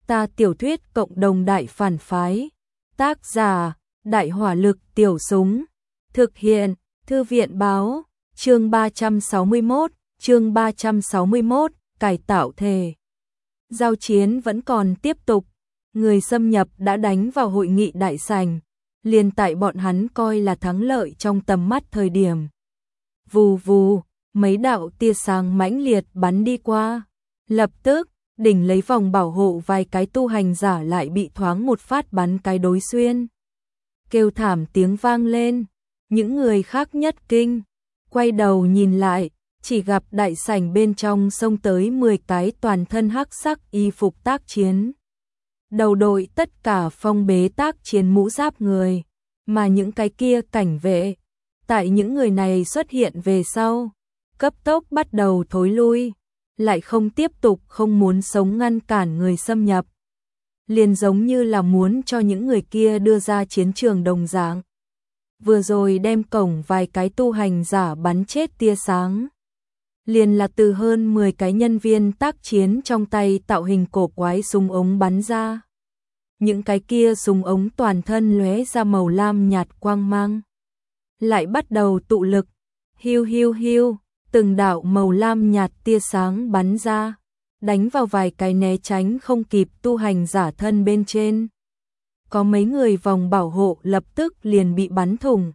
Ta tiểu thuyết cộng đồng đại phản phái. Tác giả: Đại hỏa lực tiểu súng. Thực hiện: Thư viện báo. Chương 361, cải tạo thể. Giao chiến vẫn còn tiếp tục. Người xâm nhập đã đánh vào hội nghị đại sảnh, liền tại bọn hắn coi là thắng lợi trong tầm mắt thời điểm. Vù vù, mấy đạo tia sáng mãnh liệt bắn đi qua. Lập tức, đỉnh lấy vòng bảo hộ vài cái tu hành giả lại bị thoáng một phát bắn cái đối xuyên. Kêu thảm tiếng vang lên, những người khác nhất kinh, quay đầu nhìn lại, chỉ gặp đại sảnh bên trong xông tới 10 cái toàn thân hắc sắc y phục tác chiến. Đầu đội tất cả phong bế tác chiến mũ giáp người, mà những cái kia cảnh vệ, tại những người này xuất hiện về sau, cấp tốc bắt đầu thối lui, lại không tiếp tục không muốn sống ngăn cản người xâm nhập. Liền giống như là muốn cho những người kia đưa ra chiến trường đồng dạng. Vừa rồi đem cổng vài cái tu hành giả bắn chết tia sáng. Liền là từ hơn 10 cái nhân viên tác chiến trong tay tạo hình cổ quái súng ống bắn ra. Những cái kia súng ống toàn thân lóe ra màu lam nhạt quang mang. Lại bắt đầu tụ lực, hiu hiu hiu, từng đạo màu lam nhạt tia sáng bắn ra, đánh vào vài cái né tránh không kịp tu hành giả thân bên trên. Có mấy người vòng bảo hộ lập tức liền bị bắn thủng.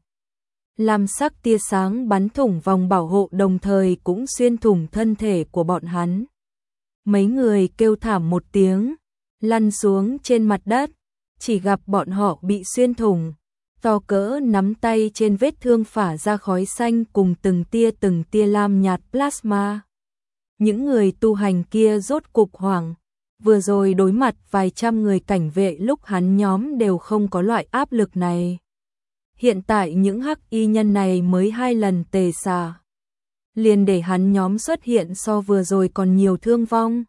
Lam sắc tia sáng bắn thủng vòng bảo hộ đồng thời cũng xuyên thủng thân thể của bọn hắn. Mấy người kêu thảm một tiếng, lăn xuống trên mặt đất, chỉ gặp bọn họ bị xuyên thủng, to cỡ nắm tay trên vết thương phả ra khói xanh cùng từng tia lam nhạt plasma. Những người tu hành kia rốt cục hoảng, vừa rồi đối mặt vài trăm người cảnh vệ lúc hắn nhóm đều không có loại áp lực này. Hiện tại những hắc y nhân này mới 2 lần tề xạ, liền để hắn nhóm xuất hiện so vừa rồi còn nhiều thương vong.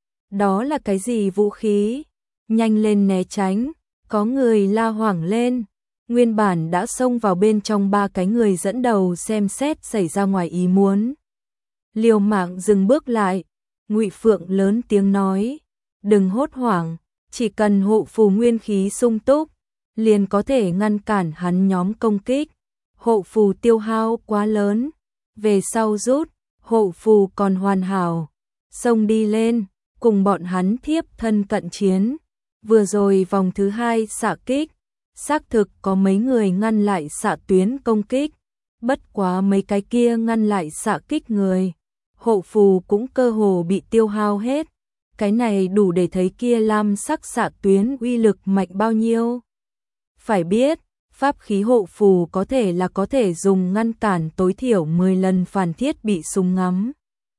Đó là cái gì vũ khí? Nhanh lên né tránh, có người la hoảng lên. Nguyên bản đã xông vào bên trong 3 cái người dẫn đầu xem xét xảy ra ngoài ý muốn. Liều mạng dừng bước lại, Ngụy Phượng lớn tiếng nói, đừng hốt hoảng, chỉ cần hộ phù nguyên khí sung túc, liền có thể ngăn cản hắn nhóm công kích. Hộ phù tiêu hao quá lớn, về sau rút, hộ phù còn hoàn hảo, xông đi lên, cùng bọn hắn thiếp thân cận chiến. Vừa rồi vòng thứ 2 xạ kích, xác thực có mấy người ngăn lại xạ tuyến công kích, bất quá mấy cái kia ngăn lại xạ kích người, hộ phù cũng cơ hồ bị tiêu hao hết. Cái này đủ để thấy kia lam sắc xạ tuyến uy lực mạnh bao nhiêu. Phải biết, pháp khí hộ phù có thể dùng ngăn cản tối thiểu 10 lần phản thiết bị súng ngắm.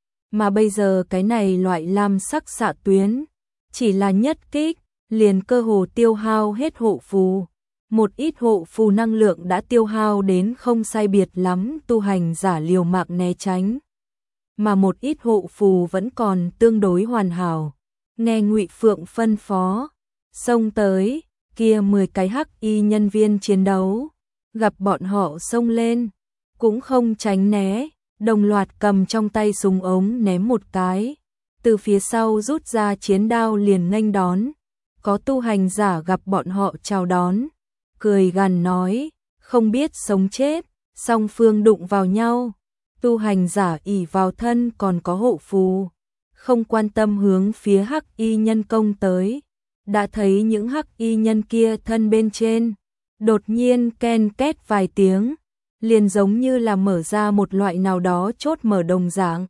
Mà bây giờ cái này loại lam sắc xạ tuyến, chỉ là nhất kích, liền cơ hồ tiêu hao hết hộ phù. Một ít hộ phù năng lượng đã tiêu hao đến không sai biệt lắm, tu hành giả liều mạng né tránh. Mà một ít hộ phù vẫn còn tương đối hoàn hảo. Nghe Ngụy Phượng phân phó, xông tới, kia 10 cái hắc y nhân viên chiến đấu, gặp bọn họ xông lên, cũng không tránh né, đồng loạt cầm trong tay súng ống ném một cái, từ phía sau rút ra chiến đao liền nghênh đón. Có tu hành giả gặp bọn họ chào đón, cười gằn nói, không biết sống chết, song phương đụng vào nhau. Tu hành giả ỷ vào thân còn có hộ phù, không quan tâm hướng phía hắc y nhân công tới. Đã thấy những hắc y nhân kia thân bên trên, đột nhiên ken két vài tiếng, liền giống như là mở ra một loại nào đó chốt mở đồng dạng.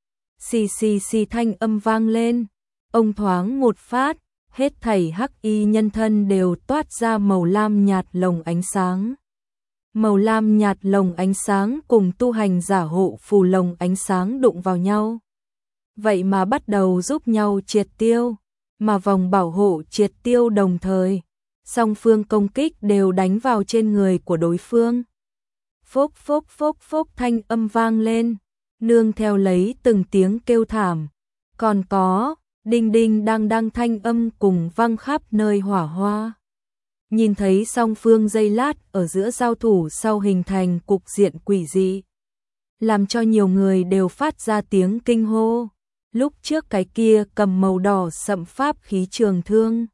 Xì xì xì thanh âm vang lên, ông thoáng một phát, hết thảy hắc y nhân thân đều toát ra màu lam nhạt lồng ánh sáng. Màu lam nhạt lồng ánh sáng cùng tu hành giả hộ phù lồng ánh sáng đụng vào nhau. Vậy mà bắt đầu giúp nhau triệt tiêu, mà vòng bảo hộ triệt tiêu đồng thời, song phương công kích đều đánh vào trên người của đối phương. Phốc phốc phốc phốc thanh âm vang lên, nương theo lấy từng tiếng kêu thảm. Còn có đinh đinh đang đang thanh âm cùng vang khắp nơi hỏa hoa. Nhìn thấy song phương giây lát ở giữa giao thủ sau hình thành cục diện quỷ dị, làm cho nhiều người đều phát ra tiếng kinh hô. Lúc trước cái kia cầm màu đỏ sậm pháp khí trường thương,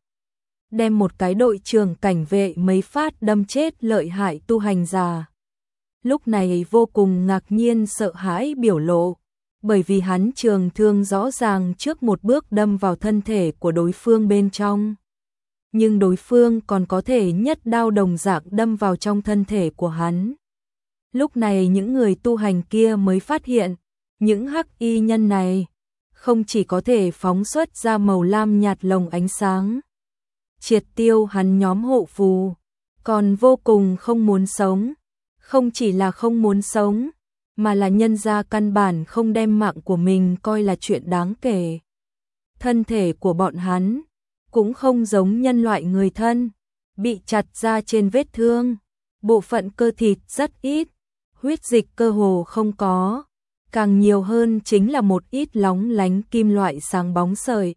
đem một cái đội trưởng cảnh vệ mấy phát đâm chết lợi hại tu hành giả. Lúc này vô cùng ngạc nhiên sợ hãi biểu lộ, bởi vì hắn trường thương rõ ràng trước một bước đâm vào thân thể của đối phương bên trong. Nhưng đối phương còn có thể nhất đao đồng dạng đâm vào trong thân thể của hắn. Lúc này những người tu hành kia mới phát hiện, những hắc y nhân này không chỉ có thể phóng xuất ra màu lam nhạt lồng ánh sáng, triệt tiêu hắn nhóm hộ phù, còn vô cùng không muốn sống. Không chỉ là không muốn sống, mà là nhân ra căn bản không đem mạng của mình coi là chuyện đáng kể. Thân thể của bọn hắn cũng không giống nhân loại người thân, bị chặt ra trên vết thương, bộ phận cơ thịt rất ít, huyết dịch cơ hồ không có, càng nhiều hơn chính là một ít lóng lánh kim loại sáng bóng sợi.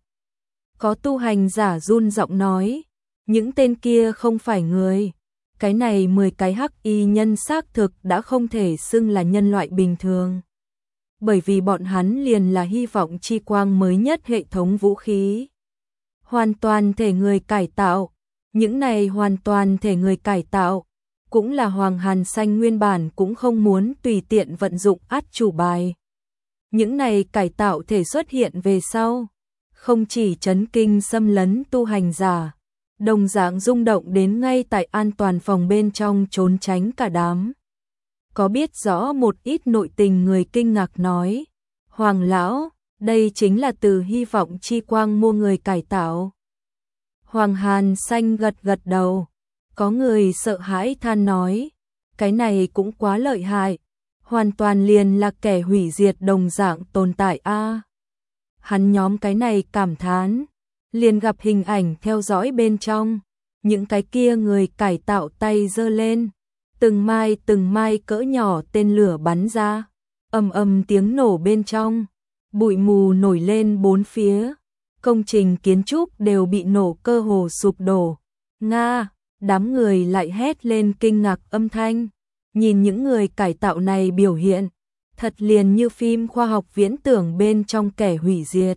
Có tu hành giả run giọng nói, những tên kia không phải người. Cái này 10 cái hắc y nhân xác thực đã không thể xưng là nhân loại bình thường. Bởi vì bọn hắn liền là hy vọng chi quang mới nhất hệ thống vũ khí. Hoàn toàn thể người cải tạo. Những này hoàn toàn thể người cải tạo, cũng là Hoàng Hàn Xanh nguyên bản cũng không muốn tùy tiện vận dụng át chủ bài. Những này cải tạo thể xuất hiện về sau, không chỉ chấn kinh xâm lấn tu hành giả, đồng dạng rung động đến ngay tại an toàn phòng bên trong trốn tránh cả đám. Có biết rõ một ít nội tình người kinh ngạc nói, Hoàng lão, đây chính là từ hy vọng chi quang mua người cải tạo. Hoàng Hàn Xanh gật gật đầu, có người sợ hãi than nói, cái này cũng quá lợi hại, hoàn toàn liền là kẻ hủy diệt đồng dạng tồn tại a. Hắn nhóm cái này cảm thán, liền gặp hình ảnh theo dõi bên trong, những cái kia người cải tạo tay giơ lên, từng mai cỡ nhỏ tên lửa bắn ra, ầm ầm tiếng nổ bên trong, bụi mù nổi lên bốn phía, công trình kiến trúc đều bị nổ cơ hồ sụp đổ. Nga, đám người lại hét lên kinh ngạc âm thanh, nhìn những người cải tạo này biểu hiện, thật liền như phim khoa học viễn tưởng bên trong kẻ hủy diệt.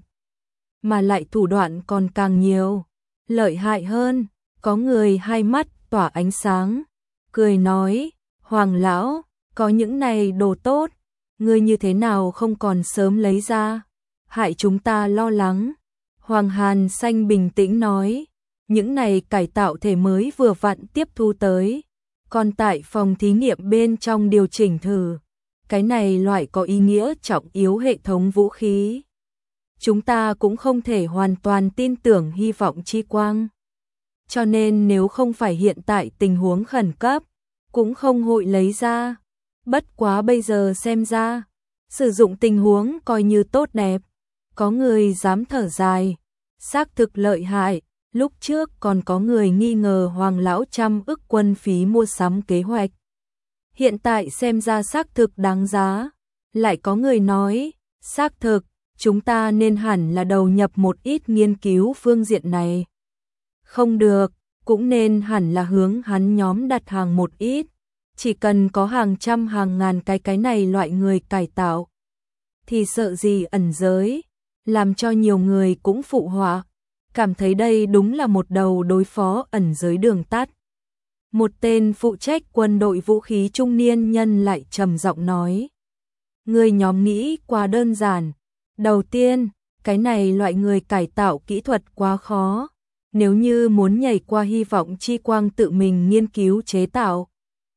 Mà lại thủ đoạn còn càng nhiều, lợi hại hơn, có người hai mắt tỏa ánh sáng, cười nói, Hoàng lão, có những này đồ tốt, ngươi như thế nào không còn sớm lấy ra, hại chúng ta lo lắng. Hoàng Hàn Xanh bình tĩnh nói, những này cải tạo thể mới vừa vặn tiếp thu tới, còn tại phòng thí nghiệm bên trong điều chỉnh thử, cái này loại có ý nghĩa trọng yếu hệ thống vũ khí. Chúng ta cũng không thể hoàn toàn tin tưởng hy vọng chi quang. Cho nên nếu không phải hiện tại tình huống khẩn cấp, cũng không hội lấy ra. Bất quá bây giờ xem ra, sử dụng tình huống coi như tốt đẹp. Có người dám thở dài, xác thực lợi hại. Lúc trước còn có người nghi ngờ Hoàng lão trăm ức quân phí mua sắm kế hoạch. Hiện tại xem ra xác thực đáng giá. Lại có người nói, xác thực, chúng ta nên hẳn là đầu nhập một ít nghiên cứu phương diện này. Không được, cũng nên hẳn là hướng hắn nhóm đặt hàng một ít. Chỉ cần có hàng trăm hàng ngàn cái này loại người cải tạo, thì sợ gì ẩn giới, làm cho nhiều người cũng phụ họa. Cảm thấy đây đúng là một đầu đối phó ẩn giới đường tắt. Một tên phụ trách quân đội vũ khí trung niên nhân lại trầm giọng nói. Người nhóm nghĩ quá đơn giản. Đầu tiên, cái này loại người cải tạo kỹ thuật quá khó. Nếu như muốn nhảy qua hy vọng chi quang tự mình nghiên cứu chế tạo,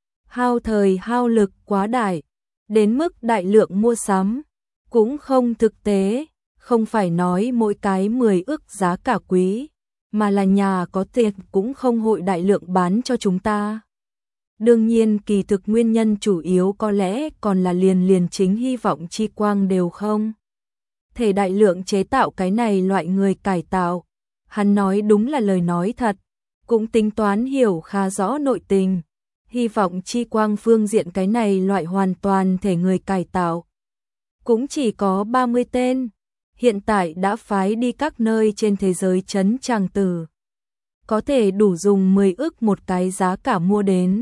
hao thời hao lực quá đại, đến mức đại lượng mua sắm, cũng không thực tế. Không phải nói mỗi cái 10 ức giá cả quý, mà là nhà có tiền cũng không hội đại lượng bán cho chúng ta. Đương nhiên kỳ thực nguyên nhân chủ yếu có lẽ còn là liền chính hy vọng chi quang đều không thể đại lượng chế tạo cái này loại người cải tạo. Hắn nói đúng là lời nói thật, cũng tính toán hiểu khá rõ nội tình. Hy vọng chi quang phương diện cái này loại hoàn toàn thể người cải tạo cũng chỉ có 30 tên. Hiện tại đã phái đi các nơi trên thế giới trấn tràng tử. Có thể đủ dùng 10 ức một cái giá cả mua đến.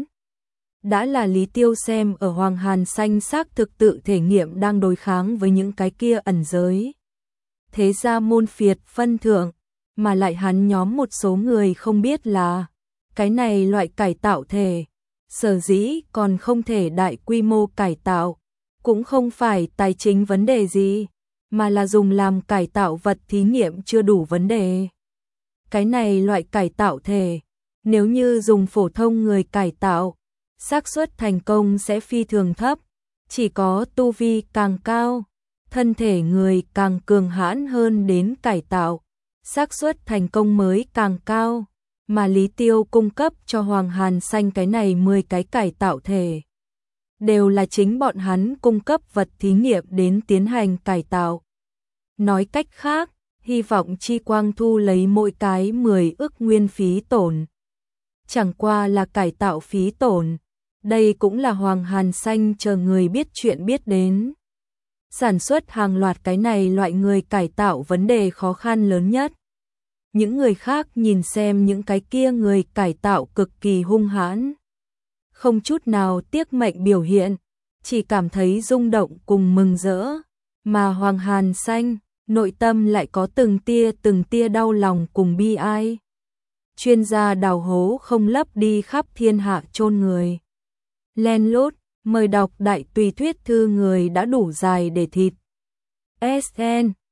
Đã là Lý Tiêu xem ở Hoàng Hàn Xanh xác thực tự thể nghiệm đang đối kháng với những cái kia ẩn giới. thế ra môn phiệt phân thượng, mà lại hắn nhóm một số người không biết là cái này loại cải tạo thể, sở dĩ còn không thể đại quy mô cải tạo, cũng không phải tài chính vấn đề gì, mà là dùng làm cải tạo vật thí nghiệm chưa đủ vấn đề. Cái này loại cải tạo thể, nếu như dùng phổ thông người cải tạo, xác suất thành công sẽ phi thường thấp, chỉ có tu vi càng cao, thân thể người càng cường hãn hơn đến cải tạo, xác suất thành công mới càng cao, mà Lý Tiêu cung cấp cho Hoàng Hàn Xanh cái này 10 cái cải tạo thể. Đều là chính bọn hắn cung cấp vật thí nghiệm đến tiến hành cải tạo. Nói cách khác, hy vọng Chi Quang thu lấy mỗi cái 10 ức nguyên phí tổn. Chẳng qua là cải tạo phí tổn, đây cũng là Hoàng Hàn Xanh chờ người biết chuyện biết đến. Sản xuất hàng loạt cái này loại người cải tạo vấn đề khó khăn lớn nhất. Những người khác nhìn xem những cái kia người cải tạo cực kỳ hung hãn. Không chút nào tiếc mệnh biểu hiện, chỉ cảm thấy rung động cùng mừng rỡ. Mà Hoàng Hàn Xanh, nội tâm lại có từng tia đau lòng cùng bi ai. Chuyên gia đào hố không lấp đi khắp thiên hạ chôn người. Len lút, mời đọc đại tùy thuyết thư người đã đủ dài để thịt. SN